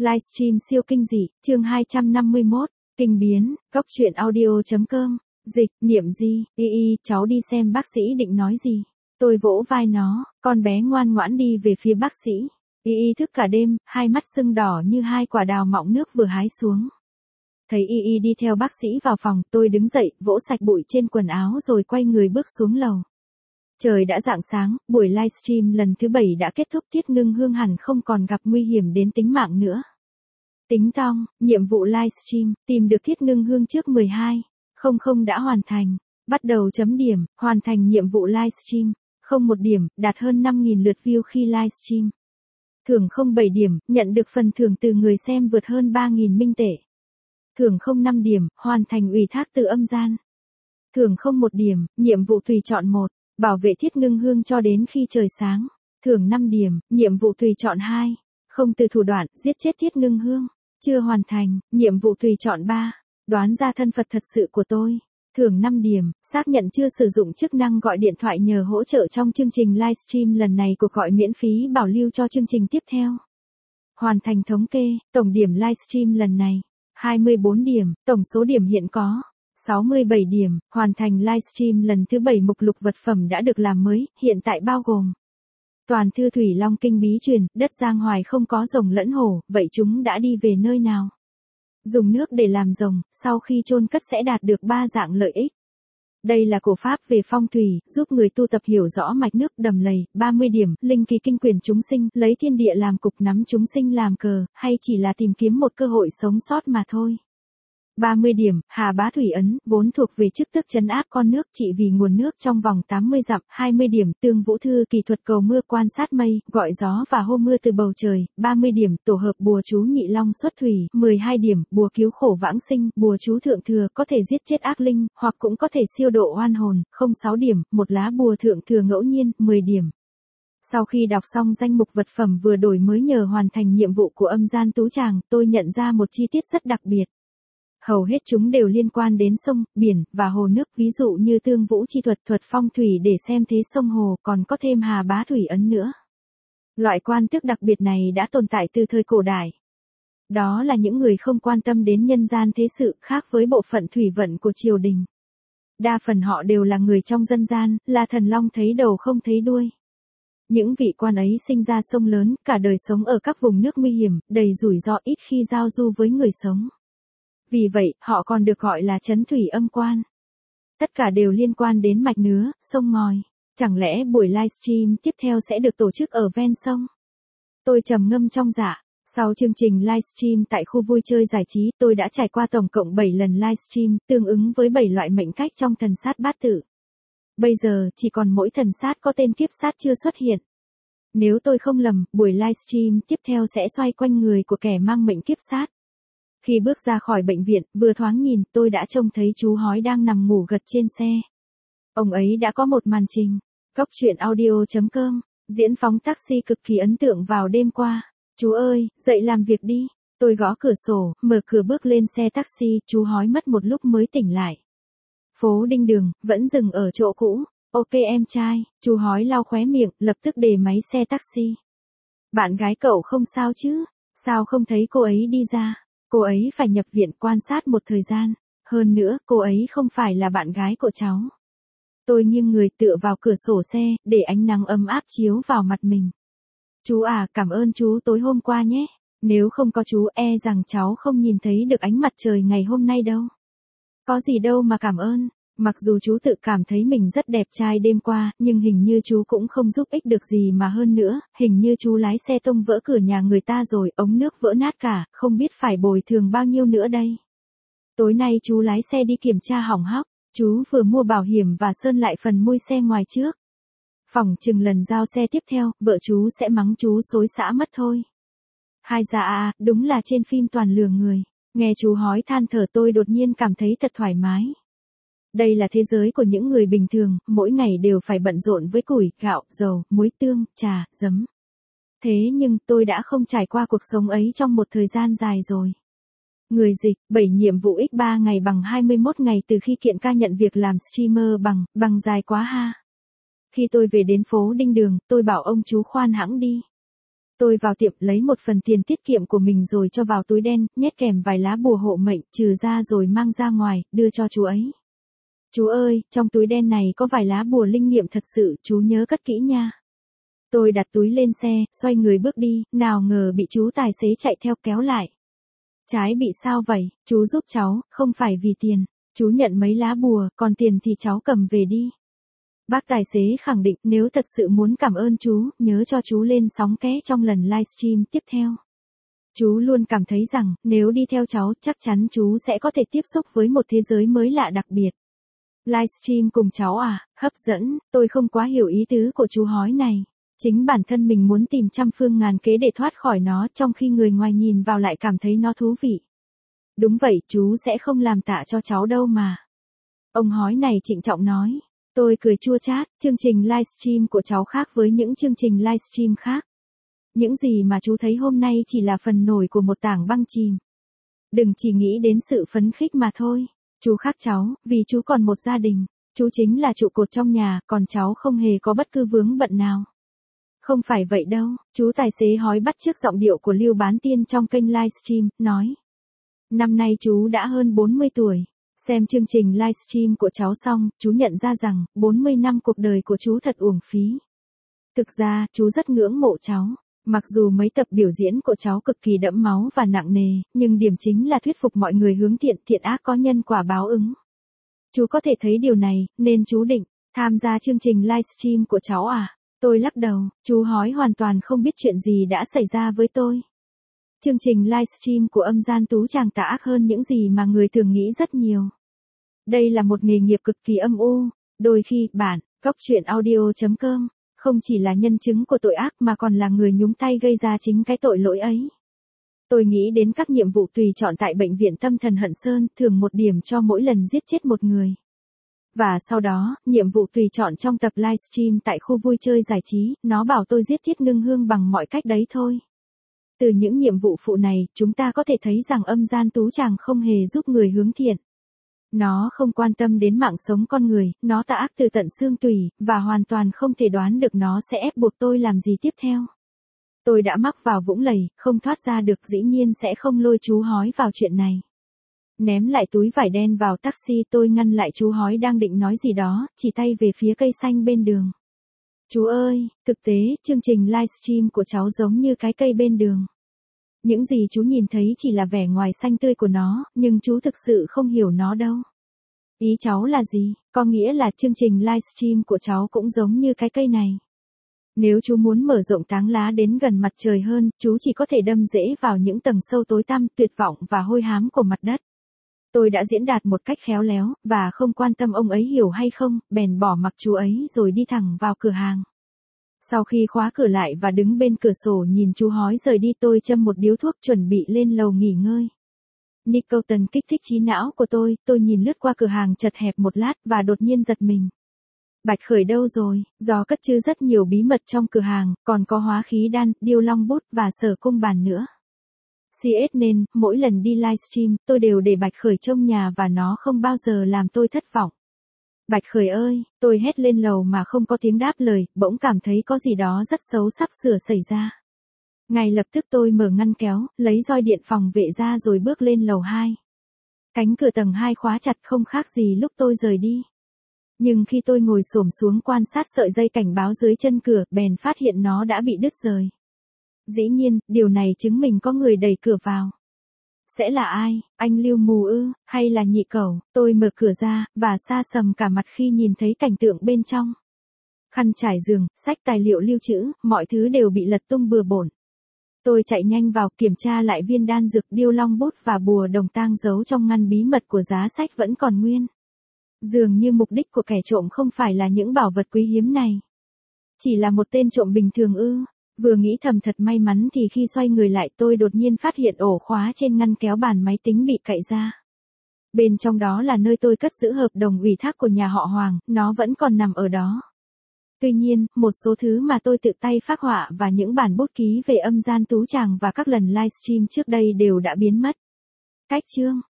Livestream siêu kinh dị, chương 251, kinh biến, góc truyện audio.com, dịch, niệm gì, cháu đi xem bác sĩ định nói gì. Tôi vỗ vai nó, con bé ngoan ngoãn đi về phía bác sĩ. Thức cả đêm, hai mắt sưng đỏ như hai quả đào mọng nước vừa hái xuống. Thấy đi theo bác sĩ vào phòng, tôi đứng dậy, vỗ sạch bụi trên quần áo rồi quay người bước xuống lầu. Trời đã rạng sáng, buổi livestream lần thứ 7 đã kết thúc. Tiết Ngưng Hương hẳn không còn gặp nguy hiểm đến tính mạng nữa. Tính tong, nhiệm vụ livestream, tìm được Tiết Ngưng Hương trước 12:00 đã hoàn thành. Bắt đầu chấm điểm, hoàn thành nhiệm vụ livestream. 01 điểm, đạt hơn 5.000 lượt view khi livestream. Thưởng 07 điểm, nhận được phần thưởng từ người xem vượt hơn 3.000 minh tệ. Thưởng 05 điểm, hoàn thành ủy thác từ âm gian. Thưởng 01 điểm, nhiệm vụ tùy chọn 1, bảo vệ Tiết Ngưng Hương cho đến khi trời sáng. Thưởng 5 điểm, nhiệm vụ tùy chọn 2, không từ thủ đoạn, giết chết Tiết Ngưng Hương. Chưa hoàn thành, nhiệm vụ tùy chọn 3, đoán ra thân phận thật sự của tôi. Thưởng 5 điểm, xác nhận chưa sử dụng chức năng gọi điện thoại nhờ hỗ trợ trong chương trình livestream lần này, cuộc gọi miễn phí bảo lưu cho chương trình tiếp theo. Hoàn thành thống kê, tổng điểm livestream lần này, 24 điểm, tổng số điểm hiện có, 67 điểm, hoàn thành livestream lần thứ 7. Mục lục vật phẩm đã được làm mới, hiện tại bao gồm toàn thư Thủy Long Kinh bí truyền, đất Giang Hoài không có rồng lẫn hổ, vậy chúng đã đi về nơi nào? Dùng nước để làm rồng, sau khi chôn cất sẽ đạt được 3 dạng lợi ích. Đây là cổ pháp về phong thủy, giúp người tu tập hiểu rõ mạch nước đầm lầy. 30 điểm, linh kỳ kinh quyền chúng sinh, lấy thiên địa làm cục, nắm chúng sinh làm cờ, hay chỉ là tìm kiếm một cơ hội sống sót mà thôi. 30 điểm, Hà Bá Thủy Ấn, vốn thuộc về chức tước trấn áp con nước, trị vì nguồn nước trong vòng 80 dặm. 20 điểm, Tương Vũ Thư kỳ thuật cầu mưa, quan sát mây, gọi gió và hô mưa từ bầu trời. 30 điểm, tổ hợp bùa chú Nhị Long xuất thủy. 12 điểm, bùa cứu khổ vãng sinh, bùa chú thượng thừa, có thể giết chết ác linh, hoặc cũng có thể siêu độ oan hồn. 06 điểm, một lá bùa thượng thừa ngẫu nhiên. 10 điểm. Sau khi đọc xong danh mục vật phẩm vừa đổi mới nhờ hoàn thành nhiệm vụ của âm gian tú tràng, tôi nhận ra một chi tiết rất đặc biệt. Hầu hết chúng đều liên quan đến sông, biển, và hồ nước, ví dụ như Tương Vũ chi thuật, thuật phong thủy để xem thế sông hồ, còn có thêm Hà Bá Thủy Ấn nữa. Loại quan tước đặc biệt này đã tồn tại từ thời cổ đại. Đó là những người không quan tâm đến nhân gian thế sự, khác với bộ phận thủy vận của triều đình. Đa phần họ đều là người trong dân gian, là thần long thấy đầu không thấy đuôi. Những vị quan ấy sinh ra sông lớn, cả đời sống ở các vùng nước nguy hiểm, đầy rủi ro, ít khi giao du với người sống. Vì vậy, họ còn được gọi là trấn thủy âm quan. Tất cả đều liên quan đến mạch nứa, sông ngòi. Chẳng lẽ buổi livestream tiếp theo sẽ được tổ chức ở ven sông? Tôi trầm ngâm trong dạ. Sau chương trình livestream tại khu vui chơi giải trí, tôi đã trải qua tổng cộng 7 lần livestream, tương ứng với 7 loại mệnh cách trong thần sát bát tự. Bây giờ, chỉ còn mỗi thần sát có tên kiếp sát chưa xuất hiện. Nếu tôi không lầm, buổi livestream tiếp theo sẽ xoay quanh người của kẻ mang mệnh kiếp sát. Khi bước ra khỏi bệnh viện, vừa thoáng nhìn, tôi đã trông thấy chú Hói đang nằm ngủ gật trên xe. Ông ấy đã có một màn trình, góc truyện audio.com, diễn phóng taxi cực kỳ ấn tượng vào đêm qua. Chú ơi, dậy làm việc đi. Tôi gõ cửa sổ, mở cửa bước lên xe taxi, chú Hói mất một lúc mới tỉnh lại. Phố Đinh Đường, vẫn dừng ở chỗ cũ. Ok em trai, chú Hói lau khóe miệng, lập tức để máy xe taxi. Bạn gái cậu không sao chứ? Sao không thấy cô ấy đi ra? Cô ấy phải nhập viện quan sát một thời gian. Hơn nữa, cô ấy không phải là bạn gái của cháu. Tôi nghiêng người tựa vào cửa sổ xe, để ánh nắng ấm áp chiếu vào mặt mình. Chú à, cảm ơn chú tối hôm qua nhé. Nếu không có chú, rằng cháu không nhìn thấy được ánh mặt trời ngày hôm nay đâu. Có gì đâu mà cảm ơn. Mặc dù chú tự cảm thấy mình rất đẹp trai đêm qua, nhưng hình như chú cũng không giúp ích được gì, mà hơn nữa, hình như chú lái xe tông vỡ cửa nhà người ta rồi, ống nước vỡ nát cả, không biết phải bồi thường bao nhiêu nữa đây. Tối nay chú lái xe đi kiểm tra hỏng hóc, chú vừa mua bảo hiểm và sơn lại phần mui xe ngoài trước. Phỏng chừng lần giao xe tiếp theo, vợ chú sẽ mắng chú xối xả mất thôi. Hai dạ đúng là trên phim toàn lừa người. Nghe chú Hói than thở, tôi đột nhiên cảm thấy thật thoải mái. Đây là thế giới của những người bình thường, mỗi ngày đều phải bận rộn với củi, gạo, dầu, muối, tương, trà, giấm. Thế nhưng tôi đã không trải qua cuộc sống ấy trong một thời gian dài rồi. Người dịch, 7 nhiệm vụ x 3 ngày bằng 21 ngày từ khi kiện ca nhận việc làm streamer bằng dài quá ha. Khi tôi về đến phố Đinh Đường, tôi bảo ông chú khoan hãng đi. Tôi vào tiệm lấy một phần tiền tiết kiệm của mình rồi cho vào túi đen, nhét kèm vài lá bùa hộ mệnh, trừ ra rồi mang ra ngoài, đưa cho chú ấy. Chú ơi, trong túi đen này có vài lá bùa linh nghiệm thật sự, chú nhớ cất kỹ nha. Tôi đặt túi lên xe, xoay người bước đi, nào ngờ bị chú tài xế chạy theo kéo lại. Trái bị sao vậy, chú giúp cháu, không phải vì tiền. Chú nhận mấy lá bùa, còn tiền thì cháu cầm về đi. Bác tài xế khẳng định nếu thật sự muốn cảm ơn chú, nhớ cho chú lên sóng ké trong lần livestream tiếp theo. Chú luôn cảm thấy rằng, nếu đi theo cháu, chắc chắn chú sẽ có thể tiếp xúc với một thế giới mới lạ đặc biệt. Livestream cùng cháu à, hấp dẫn, tôi không quá hiểu ý tứ của chú hói này. Chính bản thân mình muốn tìm trăm phương ngàn kế để thoát khỏi nó, trong khi người ngoài nhìn vào lại cảm thấy nó thú vị. Đúng vậy, chú sẽ không làm tạ cho cháu đâu mà. Ông hói này trịnh trọng nói. Tôi cười chua chát, chương trình livestream của cháu khác với những chương trình livestream khác. Những gì mà chú thấy hôm nay chỉ là phần nổi của một tảng băng chìm. Đừng chỉ nghĩ đến sự phấn khích mà thôi. Chú khác cháu, vì chú còn một gia đình. Chú chính là trụ cột trong nhà, còn cháu không hề có bất cứ vướng bận nào. Không phải vậy đâu, chú tài xế hói bắt chước giọng điệu của Lưu Bán Tiên trong kênh livestream, nói. Năm nay chú đã hơn 40 tuổi. Xem chương trình livestream của cháu xong, chú nhận ra rằng, 40 năm cuộc đời của chú thật uổng phí. Thực ra, chú rất ngưỡng mộ cháu. Mặc dù mấy tập biểu diễn của cháu cực kỳ đẫm máu và nặng nề, nhưng điểm chính là thuyết phục mọi người hướng thiện, thiện ác có nhân quả báo ứng. Chú có thể thấy điều này, nên chú định tham gia chương trình livestream của cháu à? Tôi lắc đầu, chú hói hoàn toàn không biết chuyện gì đã xảy ra với tôi. Chương trình livestream của Âm Gian Tú Tràng tà ác hơn những gì mà người thường nghĩ rất nhiều. Đây là một nghề nghiệp cực kỳ âm u, đôi khi bạn, goctruyện.audio.com, không chỉ là nhân chứng của tội ác mà còn là người nhúng tay gây ra chính cái tội lỗi ấy. Tôi nghĩ đến các nhiệm vụ tùy chọn tại bệnh viện tâm thần Hận Sơn, thường 1 điểm cho mỗi lần giết chết một người. Và sau đó, nhiệm vụ tùy chọn trong tập livestream tại khu vui chơi giải trí, nó bảo tôi giết Thiết Ngưng Hương bằng mọi cách đấy thôi. Từ những nhiệm vụ phụ này, chúng ta có thể thấy rằng Âm Gian Tú Tràng không hề giúp người hướng thiện. Nó không quan tâm đến mạng sống con người, nó tà ác từ tận xương tủy, và hoàn toàn không thể đoán được nó sẽ ép buộc tôi làm gì tiếp theo. Tôi đã mắc vào vũng lầy, không thoát ra được, dĩ nhiên sẽ không lôi chú hói vào chuyện này. Ném lại túi vải đen vào taxi, tôi ngăn lại chú hói đang định nói gì đó, chỉ tay về phía cây xanh bên đường. Chú ơi, thực tế, chương trình livestream của cháu giống như cái cây bên đường. Những gì chú nhìn thấy chỉ là vẻ ngoài xanh tươi của nó, nhưng chú thực sự không hiểu nó đâu. Ý cháu là gì? Có nghĩa là chương trình livestream của cháu cũng giống như cái cây này. Nếu chú muốn mở rộng tán lá đến gần mặt trời hơn, chú chỉ có thể đâm rễ vào những tầng sâu tối tăm, tuyệt vọng và hôi hám của mặt đất. Tôi đã diễn đạt một cách khéo léo, và không quan tâm ông ấy hiểu hay không, bèn bỏ mặc chú ấy rồi đi thẳng vào cửa hàng. Sau khi khóa cửa lại và đứng bên cửa sổ nhìn chú hói rời đi, tôi châm một điếu thuốc chuẩn bị lên lầu nghỉ ngơi. Nicotine kích thích trí não của tôi nhìn lướt qua cửa hàng chật hẹp một lát và đột nhiên giật mình. Bạch Khởi đâu rồi? Do cất chứa rất nhiều bí mật trong cửa hàng, còn có hóa khí đan, điêu long bút và sở cung bàn nữa. CS nên, mỗi lần đi livestream, tôi đều để Bạch Khởi trông nhà và nó không bao giờ làm tôi thất vọng. Bạch Khởi ơi, tôi hét lên lầu mà không có tiếng đáp lời, bỗng cảm thấy có gì đó rất xấu sắp sửa xảy ra. Ngay lập tức tôi mở ngăn kéo, lấy roi điện phòng vệ ra rồi bước lên lầu 2. Cánh cửa tầng 2 khóa chặt không khác gì lúc tôi rời đi. Nhưng khi tôi ngồi xổm xuống quan sát sợi dây cảnh báo dưới chân cửa, bèn phát hiện nó đã bị đứt rời. Dĩ nhiên, điều này chứng minh có người đẩy cửa vào. Sẽ là ai, anh Lưu Mù ư, hay là Nhị Cẩu? Tôi mở cửa ra, và sa sầm cả mặt khi nhìn thấy cảnh tượng bên trong. Khăn trải giường, sách tài liệu lưu trữ, mọi thứ đều bị lật tung bừa bộn. Tôi chạy nhanh vào kiểm tra lại viên đan dược, điêu long bút và bùa đồng tang giấu trong ngăn bí mật của giá sách vẫn còn nguyên. Dường như mục đích của kẻ trộm không phải là những bảo vật quý hiếm này. Chỉ là một tên trộm bình thường ư. Vừa nghĩ thầm thật may mắn thì khi xoay người lại tôi đột nhiên phát hiện ổ khóa trên ngăn kéo bàn máy tính bị cạy ra. Bên trong đó là nơi tôi cất giữ hợp đồng ủy thác của nhà họ Hoàng, nó vẫn còn nằm ở đó. Tuy nhiên, một số thứ mà tôi tự tay phác họa và những bản bút ký về Âm Gian Tú Tràng và các lần livestream trước đây đều đã biến mất. Cách chương